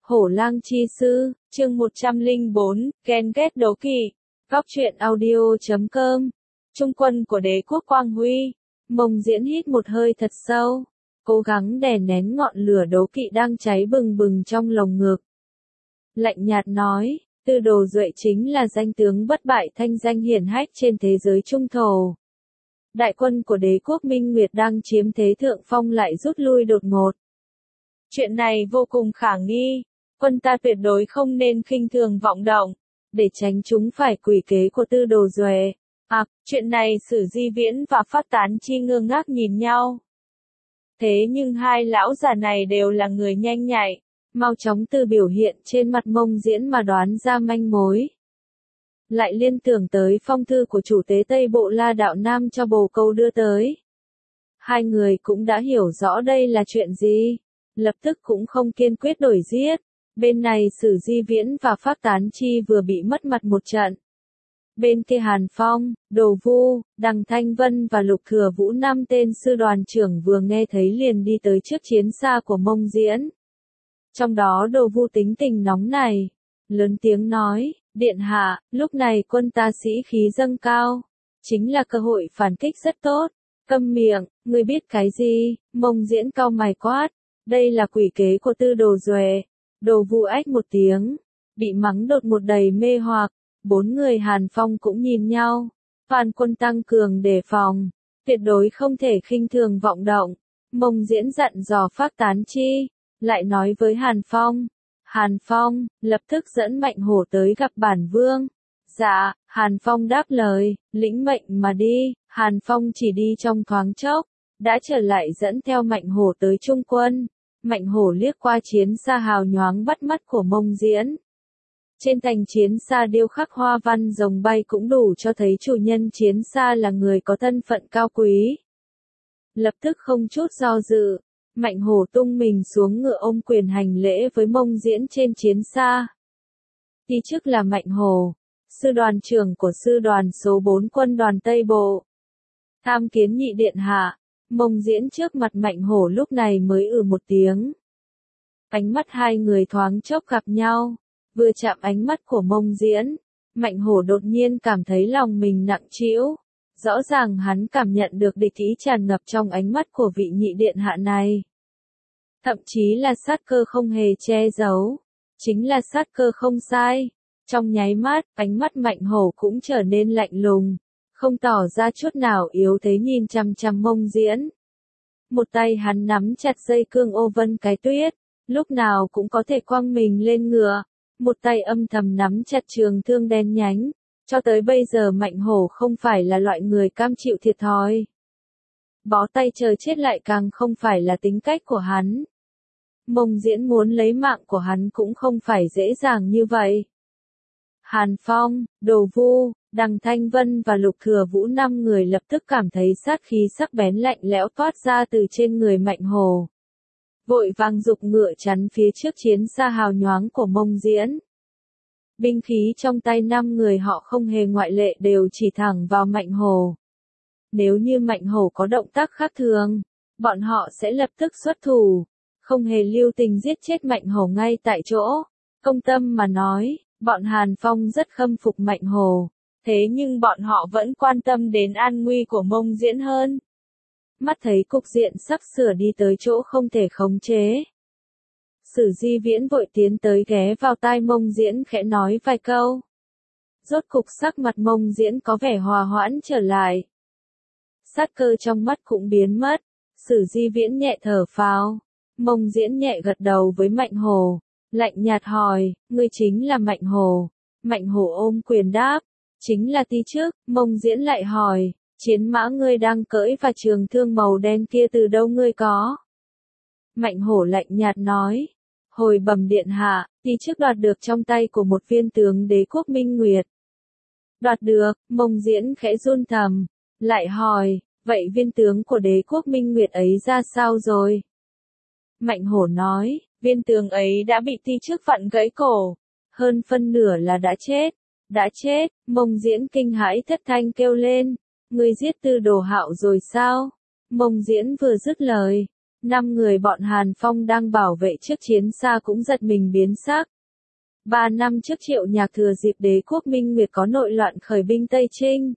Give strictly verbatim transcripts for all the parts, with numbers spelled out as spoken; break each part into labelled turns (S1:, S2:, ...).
S1: Hổ lang chi sư, chương một trăm lẻ bốn, ghen ghét đố kỵ. Góc truyện audio chấm com. Trung quân của đế quốc Quang Huy. Mông Diễn hít một hơi thật sâu, cố gắng đè nén ngọn lửa đố kỵ đang cháy bừng bừng trong lồng ngực. Lạnh nhạt nói, Tư Đồ Duệ chính là danh tướng bất bại thanh danh hiển hách trên thế giới trung thổ. Đại quân của đế quốc Minh Nguyệt đang chiếm thế thượng phong lại rút lui đột ngột. Chuyện này vô cùng khả nghi, quân ta tuyệt đối không nên khinh thường vọng động, để tránh chúng phải quỷ kế của Tư Đồ Duệ. À, chuyện này Sử Di Viễn và Phát Tán Chi ngơ ngác nhìn nhau. Thế nhưng hai lão già này đều là người nhanh nhạy, mau chóng từ biểu hiện trên mặt Mông Diễn mà đoán ra manh mối. Lại liên tưởng tới phong thư của chủ tế Tây Bộ La Đạo Nam cho bồ câu đưa tới. Hai người cũng đã hiểu rõ đây là chuyện gì, lập tức cũng không kiên quyết đổi giết. Bên này Sử Di Viễn và Phát Tán Chi vừa bị mất mặt một trận. Bên kia Hàn Phong, Đồ Vu, Đằng Thanh Vân và Lục Thừa Vũ năm tên sư đoàn trưởng vừa nghe thấy liền đi tới trước chiến xa của Mông Diễn. Trong đó Đồ Vu tính tình nóng này, lớn tiếng nói, Điện hạ, lúc này quân ta sĩ khí dâng cao, chính là cơ hội phản kích rất tốt. Câm miệng, ngươi biết cái gì? Mông Diễn cau mày quát, đây là quỷ kế của Tư Đồ Duệ. Đồ Vu ách một tiếng, bị mắng đột một đầy mê hoặc. Bốn người Hàn Phong cũng nhìn nhau, Phan Quân tăng cường đề phòng, tuyệt đối không thể khinh thường vọng động. Mông Diễn dặn dò Phát Tán Chi, lại nói với Hàn Phong, Hàn Phong, lập tức dẫn Mạnh Hổ tới gặp bản vương. Dạ, Hàn Phong đáp lời, lĩnh mệnh mà đi. Hàn Phong chỉ đi trong thoáng chốc, đã trở lại dẫn theo Mạnh Hổ tới trung quân. Mạnh Hổ liếc qua chiến xa hào nhoáng bắt mắt của Mông Diễn. Trên thành chiến xa điêu khắc hoa văn rồng bay cũng đủ cho thấy chủ nhân chiến xa là người có thân phận cao quý. Lập tức không chút do dự, Mạnh Hổ tung mình xuống ngựa ôm quyền hành lễ với Mông Diễn trên chiến xa. Đi trước là Mạnh Hổ, sư đoàn trưởng của sư đoàn số bốn quân đoàn Tây Bộ. Tham kiến nhị điện hạ. Mông Diễn trước mặt Mạnh Hổ lúc này mới ừ một tiếng. Ánh mắt hai người thoáng chốc gặp nhau. Vừa chạm ánh mắt của Mông Diễn, Mạnh Hổ đột nhiên cảm thấy lòng mình nặng trĩu. Rõ ràng hắn cảm nhận được địch ý tràn ngập trong ánh mắt của vị nhị điện hạ này. Thậm chí là sát cơ không hề che giấu. Chính là sát cơ không sai. Trong nháy mắt, ánh mắt Mạnh Hổ cũng trở nên lạnh lùng, không tỏ ra chút nào yếu thế nhìn chằm chằm Mông Diễn. Một tay hắn nắm chặt dây cương ô vân cái tuyết, lúc nào cũng có thể quăng mình lên ngựa. Một tay âm thầm nắm chặt trường thương đen nhánh, cho tới bây giờ Mạnh Hổ không phải là loại người cam chịu thiệt thòi. Bó tay chờ chết lại càng không phải là tính cách của hắn. Mông Diễn muốn lấy mạng của hắn cũng không phải dễ dàng như vậy. Hàn Phong, Đồ Vu, Đằng Thanh Vân và Lục Thừa Vũ năm người lập tức cảm thấy sát khí sắc bén lạnh lẽo toát ra từ trên người Mạnh Hổ. Vội vàng giục ngựa chắn phía trước chiến xa hào nhoáng của Mông Diễn. Binh khí trong tay năm người họ không hề ngoại lệ đều chỉ thẳng vào Mạnh Hổ. Nếu như Mạnh Hổ có động tác khác thường, bọn họ sẽ lập tức xuất thủ, không hề lưu tình giết chết Mạnh Hổ ngay tại chỗ. Công tâm mà nói, bọn Hàn Phong rất khâm phục Mạnh Hổ, thế nhưng bọn họ vẫn quan tâm đến an nguy của Mông Diễn hơn. Mắt thấy cục diện sắp sửa đi tới chỗ không thể khống chế. Sử Di Viễn vội tiến tới ghé vào tai Mông Diễn khẽ nói vài câu. Rốt cục sắc mặt Mông Diễn có vẻ hòa hoãn trở lại. Sát cơ trong mắt cũng biến mất. Sử Di Viễn nhẹ thở phào. Mông Diễn nhẹ gật đầu với Mạnh Hổ, lạnh nhạt hỏi, ngươi chính là Mạnh Hổ. Mạnh Hổ ôm quyền đáp, chính là tí trước. Mông Diễn lại hỏi, chiến mã ngươi đang cưỡi và trường thương màu đen kia từ đâu ngươi có? Mạnh Hổ lạnh nhạt nói, hồi bẩm điện hạ, tí trước đoạt được trong tay của một viên tướng đế quốc Minh Nguyệt. Đoạt được. Mông Diễn khẽ run thầm, lại hỏi, vậy viên tướng của đế quốc Minh Nguyệt ấy ra sao rồi? Mạnh Hổ nói, viên tướng ấy đã bị tí trước vặn gãy cổ, hơn phân nửa là đã chết. Đã chết. Mông Diễn kinh hãi thất thanh kêu lên, ngươi giết Tư Đồ Hạo rồi sao? Mông Diễn vừa dứt lời, Năm người bọn Hàn Phong đang bảo vệ trước chiến xa cũng giật mình biến sắc. Ba năm trước Triệu Nhạc thừa dịp đế quốc Minh Nguyệt có nội loạn khởi binh Tây Trinh.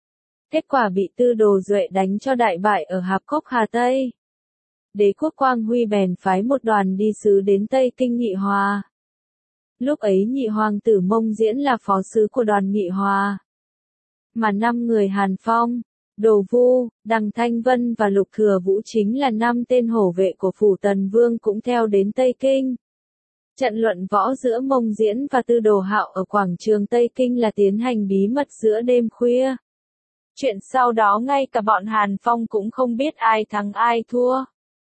S1: Kết quả bị Tư Đồ Duệ đánh cho đại bại ở Hạp Cốc Hà Tây. Đế quốc Quang Huy bèn phái một đoàn đi sứ đến Tây Kinh nghị hòa. Lúc ấy nhị hoàng tử Mông Diễn là phó sứ của đoàn nghị hòa. Mà năm người Hàn Phong, Đồ Vu, Đằng Thanh Vân và Lục Thừa Vũ chính là năm tên hổ vệ của phủ Tần Vương cũng theo đến Tây Kinh. Trận luận võ giữa Mông Diễn và Tư Đồ Hạo ở quảng trường Tây Kinh là tiến hành bí mật giữa đêm khuya. Chuyện sau đó ngay cả bọn Hàn Phong cũng không biết ai thắng ai thua.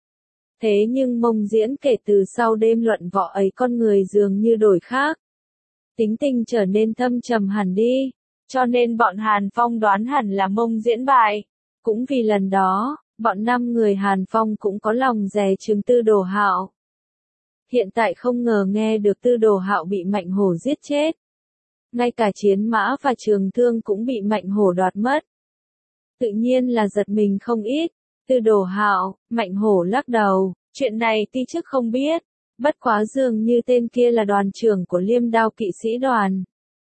S1: Thế nhưng Mông Diễn kể từ sau đêm luận võ ấy con người dường như đổi khác. Tính tình trở nên thâm trầm hẳn đi, cho nên bọn Hàn Phong đoán hẳn là Mông Diễn bại. Cũng vì lần đó, bọn năm người Hàn Phong cũng có lòng dè chừng Tư Đồ Hạo. Hiện tại không ngờ nghe được Tư Đồ Hạo bị Mạnh Hổ giết chết. Ngay cả chiến mã và trường thương cũng bị Mạnh Hổ đoạt mất. Tự nhiên là giật mình không ít. Tư Đồ Hạo, Mạnh Hổ lắc đầu, chuyện này ti chức không biết, bất quá dường như tên kia là đoàn trưởng của Liêm Đao kỵ sĩ đoàn.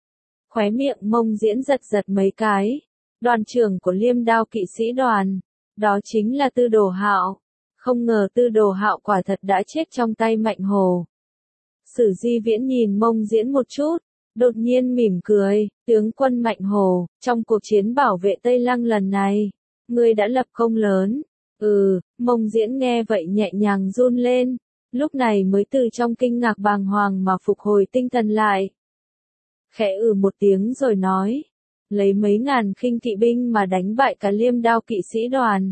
S1: Khóe miệng Mông Diễn giật giật mấy cái, đoàn trưởng của Liêm Đao kỵ sĩ đoàn, đó chính là Tư Đồ Hạo, không ngờ Tư Đồ Hạo quả thật đã chết trong tay Mạnh Hổ. Sử Di Viễn nhìn Mông Diễn một chút, đột nhiên mỉm cười, tướng quân Mạnh Hổ, trong cuộc chiến bảo vệ Tây Lăng lần này, ngươi đã lập công lớn. Ừ, Mông Diễn nghe vậy nhẹ nhàng run lên, lúc này mới từ trong kinh ngạc bàng hoàng mà phục hồi tinh thần lại. Khẽ ừ một tiếng rồi nói, lấy mấy ngàn khinh kỵ binh mà đánh bại cả Liêm Đao kỵ sĩ đoàn.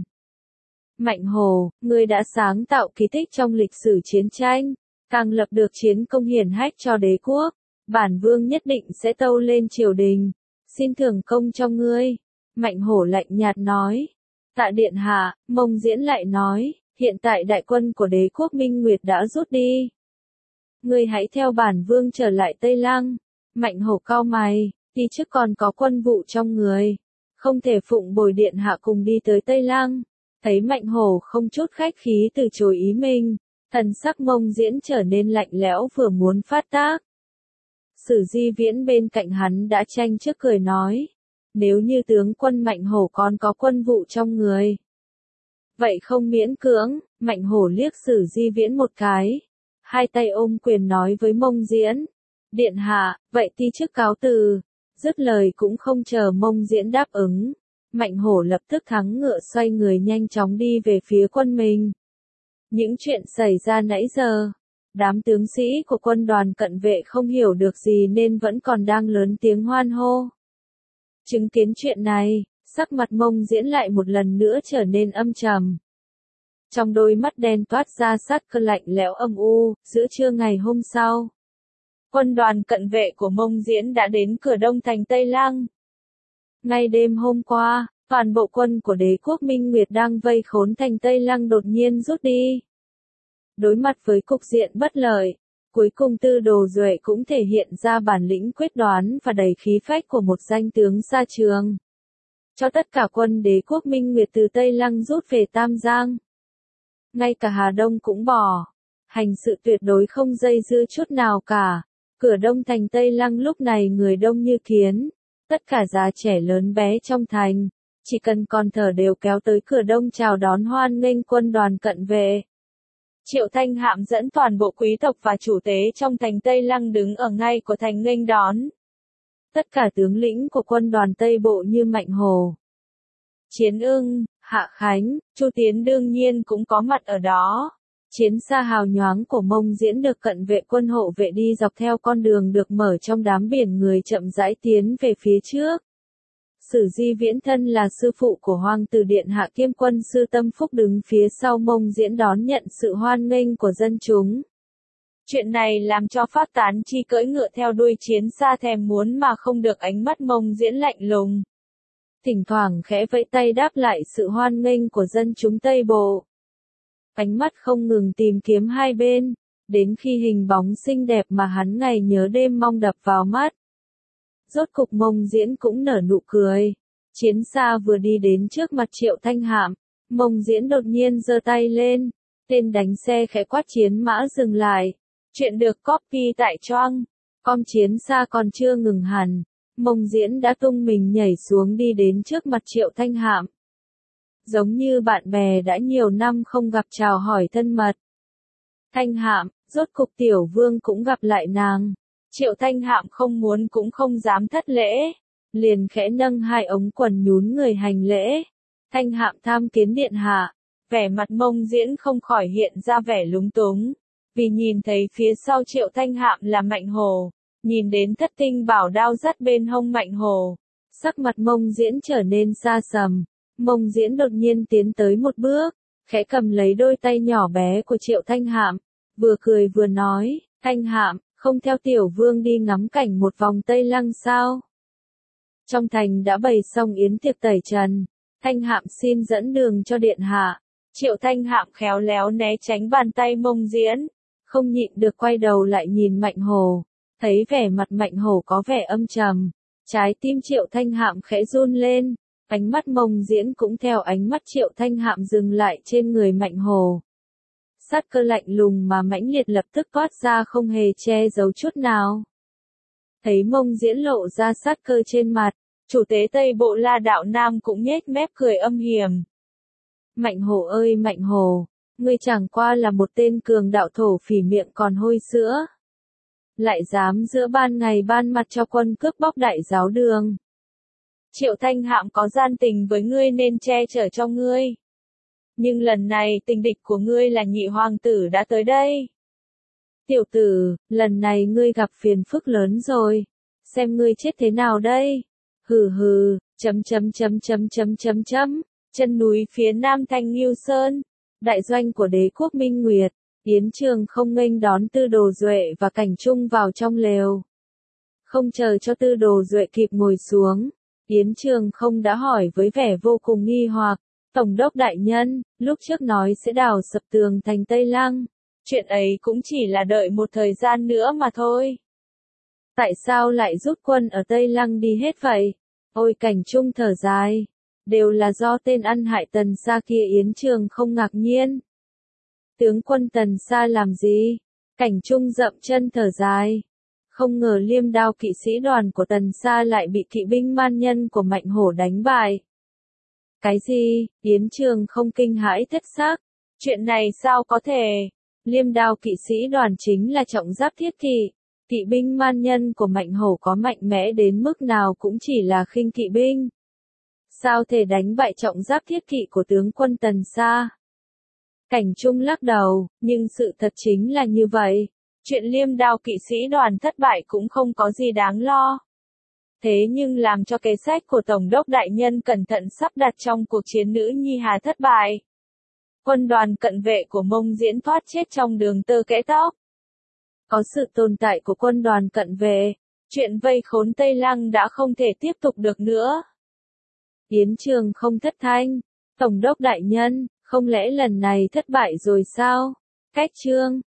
S1: Mạnh Hổ, ngươi đã sáng tạo kỳ tích trong lịch sử chiến tranh, càng lập được chiến công hiển hách cho đế quốc, bản vương nhất định sẽ tâu lên triều đình, xin thưởng công cho ngươi. Mạnh Hổ lạnh nhạt nói. Tạ điện hạ, Mông Diễn lại nói, hiện tại đại quân của đế quốc Minh Nguyệt đã rút đi. Ngươi hãy theo bản vương trở lại Tây Lăng. Mạnh Hổ cau mày, đi trước còn có quân vụ trong người, không thể phụng bồi điện hạ cùng đi tới Tây Lăng. Thấy Mạnh Hổ không chút khách khí từ chối ý mình, thần sắc Mông Diễn trở nên lạnh lẽo vừa muốn phát tác. Sử Di Viễn bên cạnh hắn đã tranh trước cười nói. Nếu như tướng quân Mạnh Hổ còn có quân vụ trong người. Vậy không miễn cưỡng, Mạnh Hổ liếc Sử Di Viễn một cái. Hai tay ôm quyền nói với Mông Diễn. Điện hạ, vậy ti chức cáo từ. Dứt lời cũng không chờ Mông Diễn đáp ứng. Mạnh Hổ lập tức thắng ngựa xoay người nhanh chóng đi về phía quân mình. Những chuyện xảy ra nãy giờ. Đám tướng sĩ của quân đoàn cận vệ không hiểu được gì nên vẫn còn đang lớn tiếng hoan hô. Chứng kiến chuyện này, sắc mặt Mông Diễn lại một lần nữa trở nên âm trầm. Trong đôi mắt đen toát ra sát cơ lạnh lẽo âm u, giữa trưa ngày hôm sau. Quân đoàn cận vệ của Mông Diễn đã đến cửa đông thành Tây Lăng. Ngay đêm hôm qua, toàn bộ quân của đế quốc Minh Nguyệt đang vây khốn thành Tây Lăng đột nhiên rút đi. Đối mặt với cục diện bất lợi, cuối cùng Tư Đồ Duệ cũng thể hiện ra bản lĩnh quyết đoán và đầy khí phách của một danh tướng xa trường. Cho tất cả quân đế quốc Minh Nguyệt từ Tây Lăng rút về Tam Giang. Ngay cả Hà Đông cũng bỏ. Hành sự tuyệt đối không dây dưa chút nào cả. Cửa đông thành Tây Lăng lúc này người đông như kiến. Tất cả già trẻ lớn bé trong thành. Chỉ cần còn thở đều kéo tới cửa đông chào đón hoan nghênh quân đoàn cận vệ. Triệu Thanh Hạm dẫn toàn bộ quý tộc và chủ tế trong thành Tây Lăng đứng ở ngay của thành nghênh đón. Tất cả tướng lĩnh của quân đoàn Tây Bộ như Mạnh Hổ, Chiến Ưng, Hạ Khánh, Chu Tiến đương nhiên cũng có mặt ở đó. Chiến xa hào nhoáng của Mông Diễn được cận vệ quân hộ vệ đi dọc theo con đường được mở trong đám biển người chậm rãi tiến về phía trước. Sử Di Viễn thân là sư phụ của Hoàng tử điện hạ kiêm quân sư Tâm Phúc đứng phía sau Mông Diễn đón nhận sự hoan nghênh của dân chúng. Chuyện này làm cho Phát Tán Chi cưỡi ngựa theo đuôi chiến xa thèm muốn mà không được ánh mắt Mông Diễn lạnh lùng. Thỉnh thoảng khẽ vẫy tay đáp lại sự hoan nghênh của dân chúng Tây Bộ. Ánh mắt không ngừng tìm kiếm hai bên, đến khi hình bóng xinh đẹp mà hắn ngày nhớ đêm mong đập vào mắt. Rốt cục Mông Diễn cũng nở nụ cười. Chiến xa vừa đi đến trước mặt Triệu Thanh Hạm, Mông Diễn đột nhiên giơ tay lên, Tên đánh xe khẽ quát chiến mã dừng lại. Chuyện được copy tại Choang. Com chiến xa còn chưa ngừng hẳn. Mông Diễn đã tung mình nhảy xuống đi đến trước mặt Triệu Thanh Hạm. Giống như bạn bè đã nhiều năm không gặp chào hỏi thân mật. Thanh Hạm, rốt cục tiểu vương cũng gặp lại nàng. Triệu Thanh Hạm không muốn cũng không dám thất lễ. Liền khẽ nâng hai ống quần nhún người hành lễ. Thanh Hạm tham kiến điện hạ. Vẻ mặt Mông Diễn không khỏi hiện ra vẻ lúng túng. Vì nhìn thấy phía sau Triệu Thanh Hạm là Mạnh Hồ. Nhìn đến thất tinh bảo đao dắt bên hông Mạnh Hồ. Sắc mặt Mông Diễn trở nên xa sầm. Mông Diễn đột nhiên tiến tới một bước. Khẽ cầm lấy đôi tay nhỏ bé của Triệu Thanh Hạm. Vừa cười vừa nói, Thanh Hạm, không theo tiểu vương đi ngắm cảnh một vòng Tây Lăng sao? Trong thành đã bày xong yến tiệc tẩy trần. Thanh Hạm xin dẫn đường cho điện hạ. Triệu Thanh Hạm khéo léo né tránh bàn tay Mông Diễn. Không nhịn được quay đầu lại nhìn Mạnh Hồ. Thấy vẻ mặt Mạnh Hồ có vẻ âm trầm. Trái tim Triệu Thanh Hạm khẽ run lên. Ánh mắt Mông Diễn cũng theo ánh mắt Triệu Thanh Hạm dừng lại trên người Mạnh Hồ. Sát cơ lạnh lùng mà mãnh liệt lập tức toát ra không hề che giấu chút nào. Thấy Mông Diễn lộ ra sát cơ trên mặt, chủ tế Tây Bộ La Đạo Nam cũng nhếch mép cười âm hiểm. Mạnh Hồ ơi Mạnh Hồ, ngươi chẳng qua là một tên cường đạo thổ phỉ miệng còn hôi sữa. Lại dám giữa ban ngày ban mặt cho quân cướp bóc đại giáo đường. Triệu Thanh Hạm có gian tình với ngươi nên che chở cho ngươi. Nhưng lần này tình địch của ngươi là nhị hoàng tử đã tới đây. Tiểu tử, lần này ngươi gặp phiền phức lớn rồi. Xem ngươi chết thế nào đây? Hừ hừ, chấm chấm chấm chấm chấm chấm chấm. Chân núi phía nam Thanh Ngưu Sơn, đại doanh của đế quốc Minh Nguyệt, Yến Trường không nghênh đón Tư Đồ Duệ và Cảnh Trung vào trong lều. Không chờ cho Tư Đồ Duệ kịp ngồi xuống, Yến Trường không đã hỏi với vẻ vô cùng nghi hoặc, Tổng đốc đại nhân, lúc trước nói sẽ đào sập tường thành Tây Lăng, chuyện ấy cũng chỉ là đợi một thời gian nữa mà thôi. Tại sao lại rút quân ở Tây Lăng đi hết vậy? Ôi Cảnh Trung thở dài. Đều là do tên ăn hại Tần Sa kia. Yến Trường không ngạc nhiên. Tướng quân Tần Sa làm gì? Cảnh Trung dậm chân thở dài. Không ngờ Liêm Đao kỵ sĩ đoàn của Tần Sa lại bị kỵ binh man nhân của Mạnh Hổ đánh bại. Cái gì? Yến Trường không kinh hãi thất xác. Chuyện này sao có thể? Liêm Đao kỵ sĩ đoàn chính là trọng giáp thiết kỵ. Kỵ binh man nhân của Mạnh Hổ có mạnh mẽ đến mức nào cũng chỉ là khinh kỵ binh. Sao thể đánh bại trọng giáp thiết kỵ của tướng quân Tần Sa? Cảnh Trung lắc đầu, nhưng sự thật chính là như vậy. Chuyện Liêm Đao kỵ sĩ đoàn thất bại cũng không có gì đáng lo. Thế nhưng làm cho kế sách của Tổng đốc đại nhân cẩn thận sắp đặt trong cuộc chiến Nữ Nhi Hà thất bại. Quân đoàn cận vệ của Mông Diễn thoát chết trong đường tơ kẽ tóc. Có sự tồn tại của quân đoàn cận vệ, chuyện vây khốn Tây Lăng đã không thể tiếp tục được nữa. Yến Trường không thất thanh. Tổng đốc đại nhân, không lẽ lần này thất bại rồi sao? Cách chương